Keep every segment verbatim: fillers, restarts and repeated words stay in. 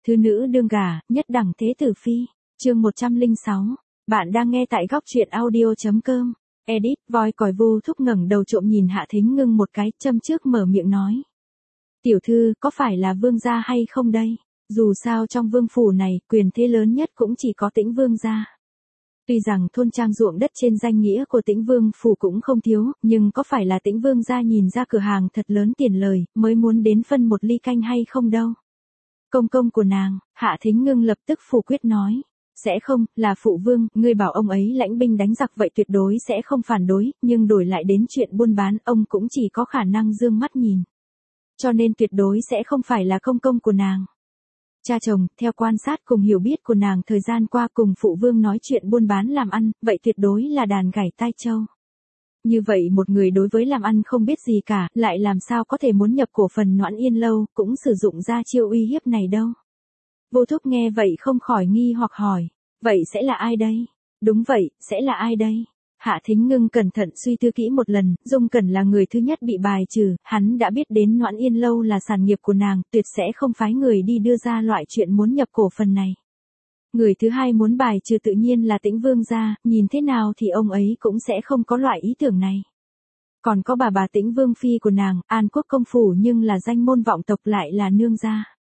Thứ nữ đương gả, nhất đẳng thế tử phi. Chương một trăm lẻ sáu. Bạn đang nghe tại góc truyện audio.com. Edit, voi còi Vu Thúc ngẩng đầu trộm nhìn Hạ Thính Ngưng một cái, châm trước mở miệng nói. Tiểu thư, có phải là vương gia hay không đây? Dù sao trong vương phủ này, quyền thế lớn nhất cũng chỉ có Tĩnh vương gia. Tuy rằng thôn trang ruộng đất trên danh nghĩa của Tĩnh vương phủ cũng không thiếu, nhưng có phải là Tĩnh vương gia nhìn ra cửa hàng thật lớn tiền lời, mới muốn đến phân một ly canh hay không đâu? Công công của nàng, Hạ Thính Ngưng lập tức phủ quyết nói. Sẽ không, là phụ vương, ngươi bảo ông ấy lãnh binh đánh giặc vậy tuyệt đối sẽ không phản đối, nhưng đổi lại đến chuyện buôn bán, ông cũng chỉ có khả năng dương mắt nhìn. Cho nên tuyệt đối sẽ không phải là công công của nàng. Cha chồng, theo quan sát cùng hiểu biết của nàng thời gian qua cùng phụ vương nói chuyện buôn bán làm ăn, vậy tuyệt đối là đàn gảy tai châu. Như vậy một người đối với làm ăn không biết gì cả, lại làm sao có thể muốn nhập cổ phần Noãn Yên Lâu, cũng sử dụng ra chiêu uy hiếp này đâu. Vô Thúc nghe vậy không khỏi nghi hoặc hỏi, vậy sẽ là ai đây? Đúng vậy, sẽ là ai đây? Hạ Thính Ngưng cẩn thận suy tư kỹ một lần, Dung Cẩn là người thứ nhất bị bài trừ, hắn đã biết đến Noãn Yên Lâu là sản nghiệp của nàng, tuyệt sẽ không phái người đi đưa ra loại chuyện muốn nhập cổ phần này. Người thứ hai muốn bài trừ tự nhiên là Tĩnh vương gia, nhìn thế nào thì ông ấy cũng sẽ không có loại ý tưởng này. Còn có bà bà Tĩnh vương phi của nàng, An Quốc công phủ nhưng là danh môn vọng tộc lại là nương gia.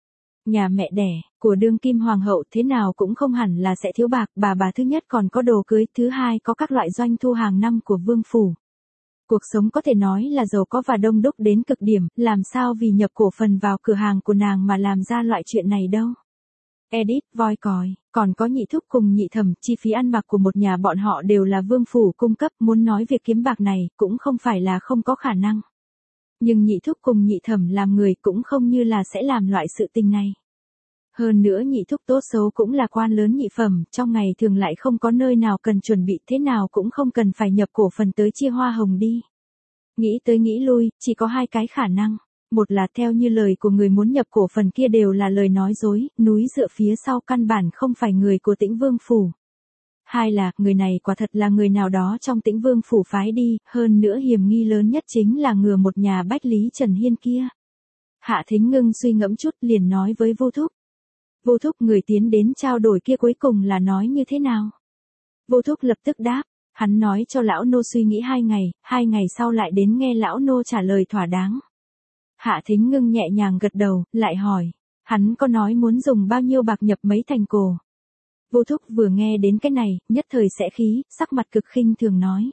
Nhà mẹ đẻ, của đương kim hoàng hậu thế nào cũng không hẳn là sẽ thiếu bạc, bà bà thứ nhất còn có đồ cưới, thứ hai có các loại doanh thu hàng năm của vương phủ. Cuộc sống có thể nói là giàu có và đông đúc đến cực điểm, làm sao vì nhập cổ phần vào cửa hàng của nàng mà làm ra loại chuyện này đâu. Edit, voi còi, còn có nhị thúc cùng nhị thẩm, chi phí ăn mặc của một nhà bọn họ đều là vương phủ cung cấp, muốn nói việc kiếm bạc này, cũng không phải là không có khả năng. Nhưng nhị thúc cùng nhị thẩm làm người cũng không như là sẽ làm loại sự tình này. Hơn nữa nhị thúc tốt xấu cũng là quan lớn nhị phẩm, trong ngày thường lại không có nơi nào cần chuẩn bị, thế nào cũng không cần phải nhập cổ phần tới chia hoa hồng đi. Nghĩ tới nghĩ lui, chỉ có hai cái khả năng. Một là theo như lời của người muốn nhập cổ phần kia đều là lời nói dối, núi dựa phía sau căn bản không phải người của Tĩnh vương phủ. Hai là, người này quả thật là người nào đó trong Tĩnh vương phủ phái đi, hơn nữa hiểm nghi lớn nhất chính là ngừa một nhà Bách Lý Trần Hiên kia. Hạ Thính Ngưng suy ngẫm chút liền nói với Vô Thúc. Vô Thúc, người tiến đến trao đổi kia cuối cùng là nói như thế nào? Vô Thúc lập tức đáp, hắn nói cho lão nô suy nghĩ hai ngày, hai ngày sau lại đến nghe lão nô trả lời thỏa đáng. Hạ Thính Ngưng nhẹ nhàng gật đầu, lại hỏi, hắn có nói muốn dùng bao nhiêu bạc nhập mấy thành cổ? Vô Thúc vừa nghe đến cái này, nhất thời sẽ khí, sắc mặt cực khinh thường nói.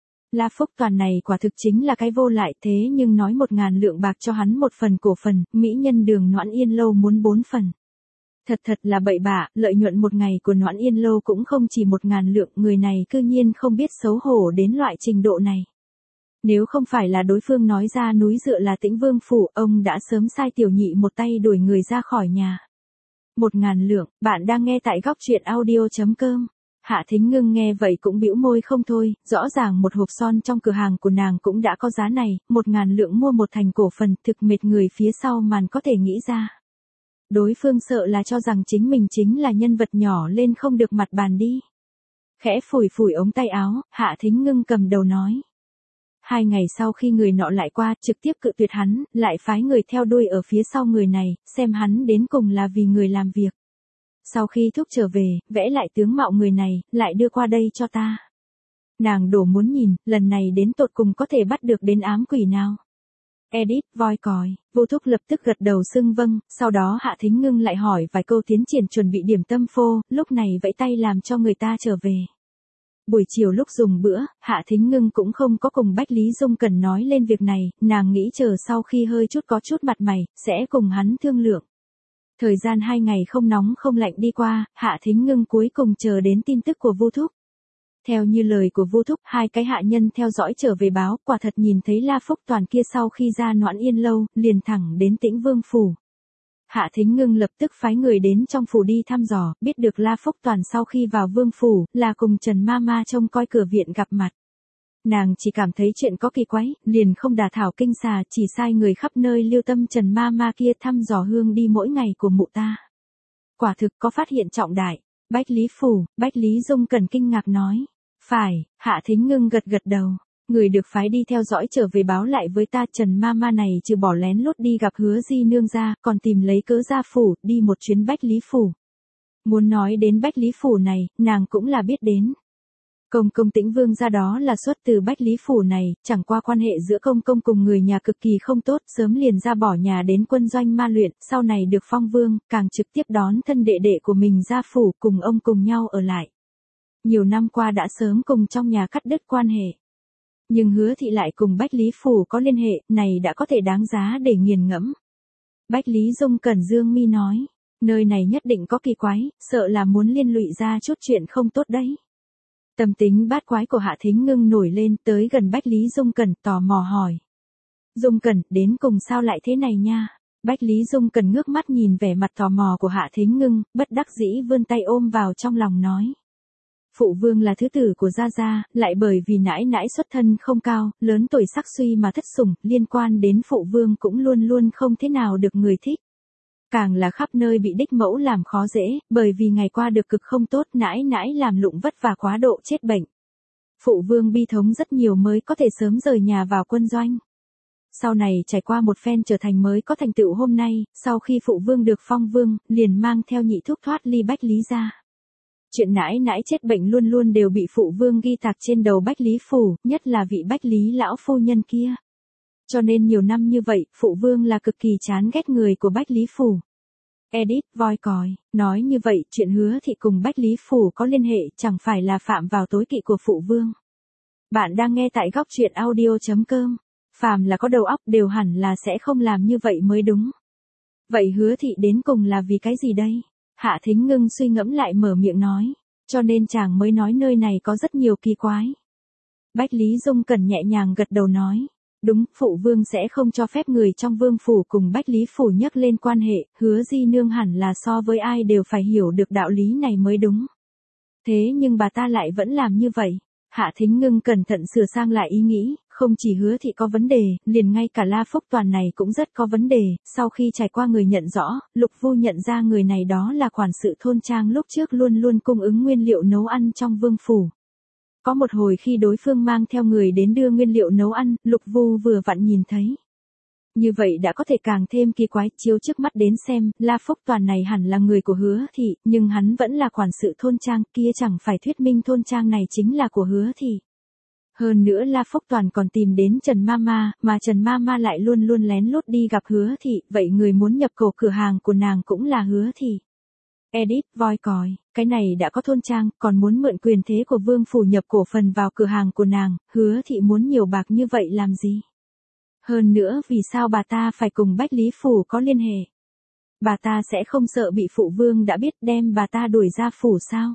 La Phúc Toàn này quả thực chính là cái vô lại, thế nhưng nói một ngàn lượng bạc cho hắn một phần cổ phần, mỹ nhân đường Noãn Yên Lâu muốn bốn phần. Thật thật là bậy bạ, lợi nhuận một ngày của Noãn Yên Lâu cũng không chỉ một ngàn lượng, người này cư nhiên không biết xấu hổ đến loại trình độ này. Nếu không phải là đối phương nói ra núi dựa là Tĩnh vương phủ, ông đã sớm sai tiểu nhị một tay đuổi người ra khỏi nhà. Một ngàn lượng, bạn đang nghe tại góc truyện audio.com. Hạ Thính Ngưng nghe vậy cũng bĩu môi không thôi, rõ ràng một hộp son trong cửa hàng của nàng cũng đã có giá này, một ngàn lượng mua một thành cổ phần, thực mệt người phía sau màn có thể nghĩ ra. Đối phương sợ là cho rằng chính mình chính là nhân vật nhỏ lên không được mặt bàn đi. Khẽ phủi phủi ống tay áo, Hạ Thính Ngưng cầm đầu nói. Hai ngày sau khi người nọ lại qua, trực tiếp cự tuyệt hắn, lại phái người theo đuôi ở phía sau người này, xem hắn đến cùng là vì người làm việc. Sau khi thúc trở về, vẽ lại tướng mạo người này, lại đưa qua đây cho ta. Nàng đổ muốn nhìn, lần này đến tột cùng có thể bắt được đến ám quỷ nào. Edit, voi còi, Vô Thúc lập tức gật đầu xưng vâng, sau đó Hạ Thính Ngưng lại hỏi vài câu tiến triển chuẩn bị điểm tâm phô, lúc này vẫy tay làm cho người ta trở về. Buổi chiều lúc dùng bữa, Hạ Thính Ngưng cũng không có cùng Bách Lý Dung Cẩn nói lên việc này, nàng nghĩ chờ sau khi hơi chút có chút mặt mày, sẽ cùng hắn thương lượng. Thời gian hai ngày không nóng không lạnh đi qua, Hạ Thính Ngưng cuối cùng chờ đến tin tức của Vô Thúc. Theo như lời của Vô Thúc, hai cái hạ nhân theo dõi trở về báo, quả thật nhìn thấy La Phúc Toàn kia sau khi ra Noãn Yên Lâu, liền thẳng đến Tĩnh vương phủ. Hạ Thính Ngưng lập tức phái người đến trong phủ đi thăm dò, biết được La Phúc Toàn sau khi vào vương phủ, là cùng Trần Ma Ma trông coi cửa viện gặp mặt. Nàng chỉ cảm thấy chuyện có kỳ quái, liền không đả thảo kinh xà, chỉ sai người khắp nơi lưu tâm Trần Ma Ma kia thăm dò hương đi mỗi ngày của mụ ta. Quả thực có phát hiện trọng đại. Bách Lý phủ, Bách Lý Dung Cẩn kinh ngạc nói. Phải, Hạ Thính Ngưng gật gật đầu. Người được phái đi theo dõi trở về báo lại với ta, Trần ma ma này trừ bỏ lén lút đi gặp Hứa Di Nương ra, còn tìm lấy cớ ra phủ, đi một chuyến Bách Lý Phủ. Muốn nói đến Bách Lý Phủ này, nàng cũng là biết đến. Công công Tĩnh Vương ra đó là xuất từ Bách Lý Phủ này, chẳng qua quan hệ giữa công công cùng người nhà cực kỳ không tốt, sớm liền ra bỏ nhà đến quân doanh ma luyện, sau này được phong vương, càng trực tiếp đón thân đệ đệ của mình ra phủ, cùng ông cùng nhau ở lại. Nhiều năm qua đã sớm cùng trong nhà cắt đứt quan hệ. Nhưng Hứa thị lại cùng Bách Lý Phủ có liên hệ, này đã có thể đáng giá để nghiền ngẫm. Bách Lý Dung Cẩn dương mi nói, nơi này nhất định có kỳ quái, sợ là muốn liên lụy ra chút chuyện không tốt đấy. Tâm tính bát quái của Hạ Thính Ngưng nổi lên, tới gần Bách Lý Dung Cẩn tò mò hỏi. Dung Cẩn, đến cùng sao lại thế này nha? Bách Lý Dung Cẩn ngước mắt nhìn vẻ mặt tò mò của Hạ Thính Ngưng, bất đắc dĩ vươn tay ôm vào trong lòng nói. Phụ vương là thứ tử của Gia Gia, lại bởi vì nãi nãi xuất thân không cao, lớn tuổi sắc suy mà thất sủng, liên quan đến phụ vương cũng luôn luôn không thế nào được người thích. Càng là khắp nơi bị đích mẫu làm khó dễ, bởi vì ngày qua được cực không tốt, nãi nãi làm lụng vất vả quá độ chết bệnh. Phụ vương bi thống rất nhiều mới có thể sớm rời nhà vào quân doanh. Sau này trải qua một phen trở thành mới có thành tựu hôm nay, sau khi phụ vương được phong vương, liền mang theo nhị thúc thoát ly Bách Lý gia. Chuyện nãi nãi chết bệnh luôn luôn đều bị phụ vương ghi tạc trên đầu Bách Lý Phủ, nhất là vị Bách Lý lão phu nhân kia. Cho nên nhiều năm như vậy, phụ vương là cực kỳ chán ghét người của Bách Lý Phủ. Edit, voi còi, nói như vậy, chuyện Hứa thị cùng Bách Lý Phủ có liên hệ, chẳng phải là phạm vào tối kỵ của phụ vương. Bạn đang nghe tại góc truyện audio chấm com. Phàm là có đầu óc đều hẳn là sẽ không làm như vậy mới đúng. Vậy Hứa thị đến cùng là vì cái gì đây? Hạ Thính Ngưng suy ngẫm lại mở miệng nói, cho nên chàng mới nói nơi này có rất nhiều kỳ quái. Bách Lý Dung Cẩn nhẹ nhàng gật đầu nói, đúng, phụ vương sẽ không cho phép người trong vương phủ cùng Bách Lý Phủ nhắc lên quan hệ, Hứa Di Nương hẳn là so với ai đều phải hiểu được đạo lý này mới đúng. Thế nhưng bà ta lại vẫn làm như vậy. Hạ Thính Ngưng cẩn thận sửa sang lại ý nghĩ, không chỉ Hứa thị có vấn đề, liền ngay cả La Phúc Toàn này cũng rất có vấn đề, sau khi trải qua người nhận rõ, Lục Vu nhận ra người này đó là quản sự thôn trang lúc trước luôn luôn cung ứng nguyên liệu nấu ăn trong vương phủ. Có một hồi khi đối phương mang theo người đến đưa nguyên liệu nấu ăn, Lục Vu vừa vặn nhìn thấy. Như vậy đã có thể càng thêm kỳ quái, chiếu trước mắt đến xem, La Phúc Toàn này hẳn là người của Hứa thị, nhưng hắn vẫn là quản sự thôn trang, kia chẳng phải thuyết minh thôn trang này chính là của Hứa thị. Hơn nữa La Phúc Toàn còn tìm đến Trần Mama, mà Trần Mama lại luôn luôn lén lút đi gặp Hứa thị, vậy người muốn nhập cổ cửa hàng của nàng cũng là Hứa thị. Edit, voi còi, cái này đã có thôn trang, còn muốn mượn quyền thế của vương phủ nhập cổ phần vào cửa hàng của nàng, Hứa thị muốn nhiều bạc như vậy làm gì? Hơn nữa vì sao bà ta phải cùng Bách Lý Phủ có liên hệ? Bà ta sẽ không sợ bị phụ vương đã biết đem bà ta đuổi ra phủ sao?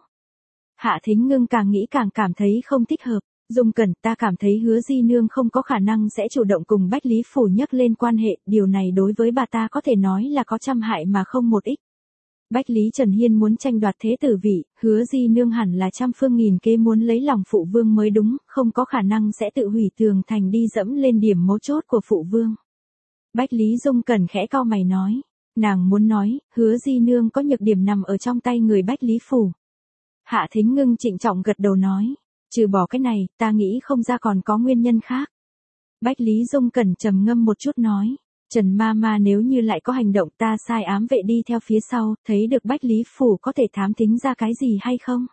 Hạ Thính Ngưng càng nghĩ càng cảm thấy không thích hợp. Dung Cẩn, ta cảm thấy Hứa Di Nương không có khả năng sẽ chủ động cùng Bách Lý Phủ nhắc lên quan hệ, điều này đối với bà ta có thể nói là có trăm hại mà không một ích. Bách Lý Trần Hiên muốn tranh đoạt thế tử vị, Hứa Di Nương hẳn là trăm phương nghìn kế muốn lấy lòng phụ vương mới đúng, không có khả năng sẽ tự hủy tường thành đi dẫm lên điểm mấu chốt của phụ vương. Bách Lý Dung Cẩn khẽ cau mày nói, nàng muốn nói, Hứa Di Nương có nhược điểm nằm ở trong tay người Bách Lý Phủ. Hạ Thính Ngưng trịnh trọng gật đầu nói, trừ bỏ cái này, ta nghĩ không ra còn có nguyên nhân khác. Bách Lý Dung Cẩn trầm ngâm một chút nói, Trần Mama nếu như lại có hành động ta sai ám vệ đi theo phía sau, thấy được Bách Lý Phủ có thể thám tính ra cái gì hay không?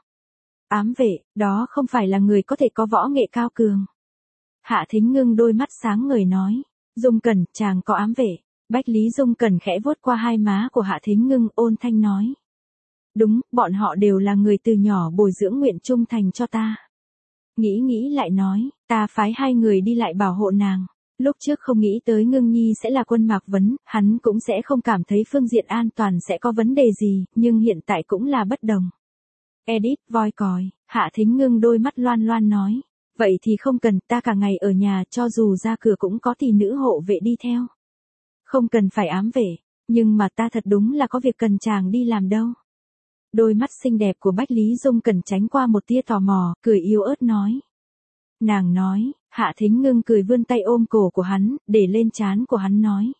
Ám vệ, đó không phải là người có thể có võ nghệ cao cường. Hạ Thính Ngưng đôi mắt sáng ngời nói, Dung Cẩn, chàng có ám vệ. Bách Lý Dung Cẩn khẽ vuốt qua hai má của Hạ Thính Ngưng, ôn thanh nói. Đúng, bọn họ đều là người từ nhỏ bồi dưỡng nguyện trung thành cho ta. Nghĩ nghĩ lại nói, ta phái hai người đi lại bảo hộ nàng. Lúc trước không nghĩ tới Ngưng Nhi sẽ là quân Mạc Vấn, hắn cũng sẽ không cảm thấy phương diện an toàn sẽ có vấn đề gì, nhưng hiện tại cũng là bất đồng. Edit, voi còi, Hạ Thính Ngưng đôi mắt loan loan nói, vậy thì không cần, ta cả ngày ở nhà, cho dù ra cửa cũng có tỷ nữ hộ vệ đi theo. Không cần phải ám vệ, nhưng mà ta thật đúng là có việc cần chàng đi làm đâu. Đôi mắt xinh đẹp của Bách Lý Dung Cẩn tránh qua một tia tò mò, cười yếu ớt nói. Nàng nói, Hạ Thính Ngưng cười vươn tay ôm cổ của hắn, để lên trán của hắn nói.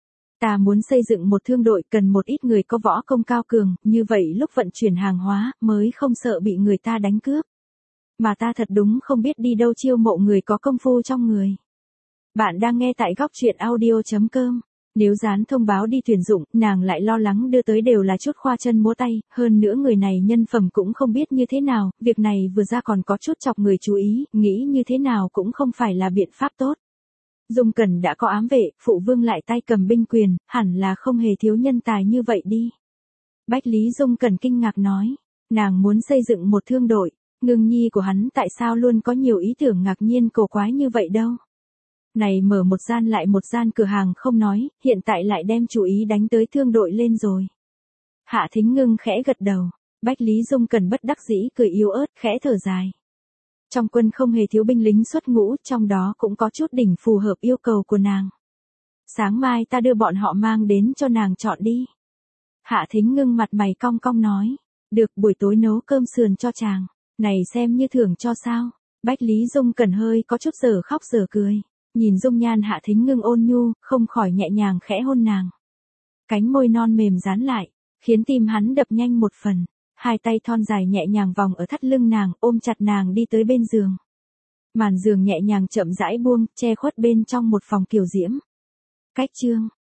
Ta muốn xây dựng một thương đội cần một ít người có võ công cao cường, như vậy lúc vận chuyển hàng hóa, mới không sợ bị người ta đánh cướp. Mà ta thật đúng không biết đi đâu chiêu mộ người có công phu trong người. Bạn đang nghe tại góc truyện audio.com. Nếu dán thông báo đi tuyển dụng, nàng lại lo lắng đưa tới đều là chút khoa chân múa tay, hơn nữa người này nhân phẩm cũng không biết như thế nào, việc này vừa ra còn có chút chọc người chú ý, nghĩ như thế nào cũng không phải là biện pháp tốt. Dung Cẩn đã có ám vệ, phụ vương lại tay cầm binh quyền, hẳn là không hề thiếu nhân tài như vậy đi. Bách Lý Dung Cẩn kinh ngạc nói, nàng muốn xây dựng một thương đội, Ngưng nhi của hắn tại sao luôn có nhiều ý tưởng ngạc nhiên cổ quái như vậy đâu. Này mở một gian lại một gian cửa hàng không nói, hiện tại lại đem chú ý đánh tới thương đội lên rồi. Hạ Thính Ngưng khẽ gật đầu, Bách Lý Dung Cẩn bất đắc dĩ cười yếu ớt khẽ thở dài. Trong quân không hề thiếu binh lính xuất ngũ, trong đó cũng có chút đỉnh phù hợp yêu cầu của nàng. Sáng mai ta đưa bọn họ mang đến cho nàng chọn đi. Hạ Thính Ngưng mặt mày cong cong nói, được, buổi tối nấu cơm sườn cho chàng, này xem như thưởng cho sao. Bách Lý Dung Cẩn hơi có chút giờ khóc giờ cười, nhìn dung nhan Hạ Thính Ngưng ôn nhu, không khỏi nhẹ nhàng khẽ hôn nàng. Cánh môi non mềm dán lại, khiến tim hắn đập nhanh một phần. Hai tay thon dài nhẹ nhàng vòng ở thắt lưng nàng, ôm chặt nàng đi tới bên giường. Màn giường nhẹ nhàng chậm rãi buông, che khuất bên trong một phòng kiều diễm. Cách chương